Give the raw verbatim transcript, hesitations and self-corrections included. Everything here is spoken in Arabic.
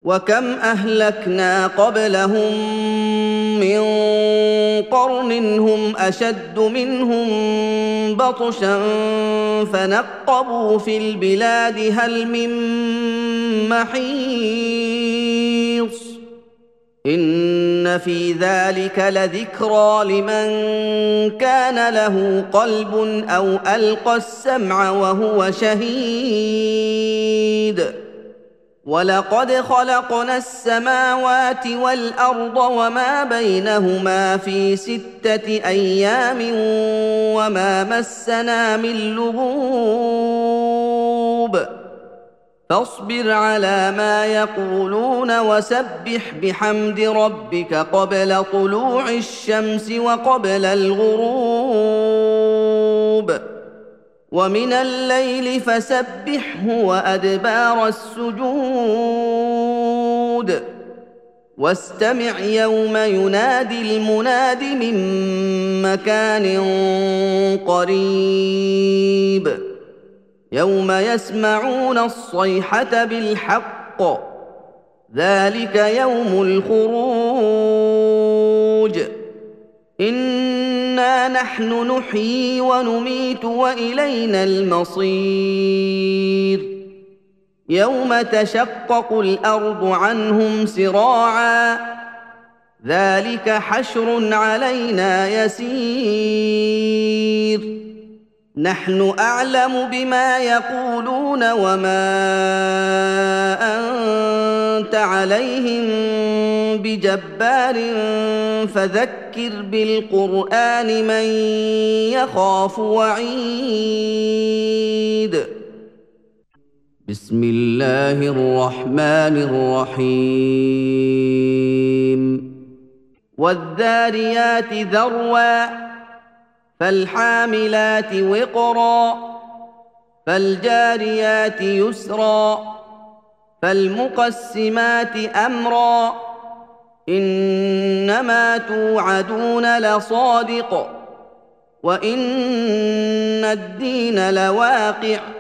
وكم أهلكنا قبلهم من قرن هم أشد منهم بطشا فنقبوا في البلاد هل من محيص إن في ذلك لذكرى لمن كان له قلب أو ألقى السمع وهو شهيد ولقد خلقنا السماوات والأرض وما بينهما في ستة أيام وما مسنا من لغوب فاصبر على ما يقولون وسبح بحمد ربك قبل طلوع الشمس وقبل الغروب ومن الليل فسبحه وأدبار السجود واستمع يوم ينادي المناد من مكان قريب يوم يسمعون الصيحة بالحق ذلك يوم الخروج إنا نحن نحيي ونميت وإلينا المصير يوم تشقق الأرض عنهم سراعا ذلك حشر علينا يسير نحن أعلم بما يقولون وما أنت عليهم بجبار فذكر بالقرآن من يخاف وعيد بسم الله الرحمن الرحيم والذاريات ذروا فالحاملات وقرا فالجاريات يسرا فالمقسمات أمرا إنما توعدون لصادق وإن الدين لواقع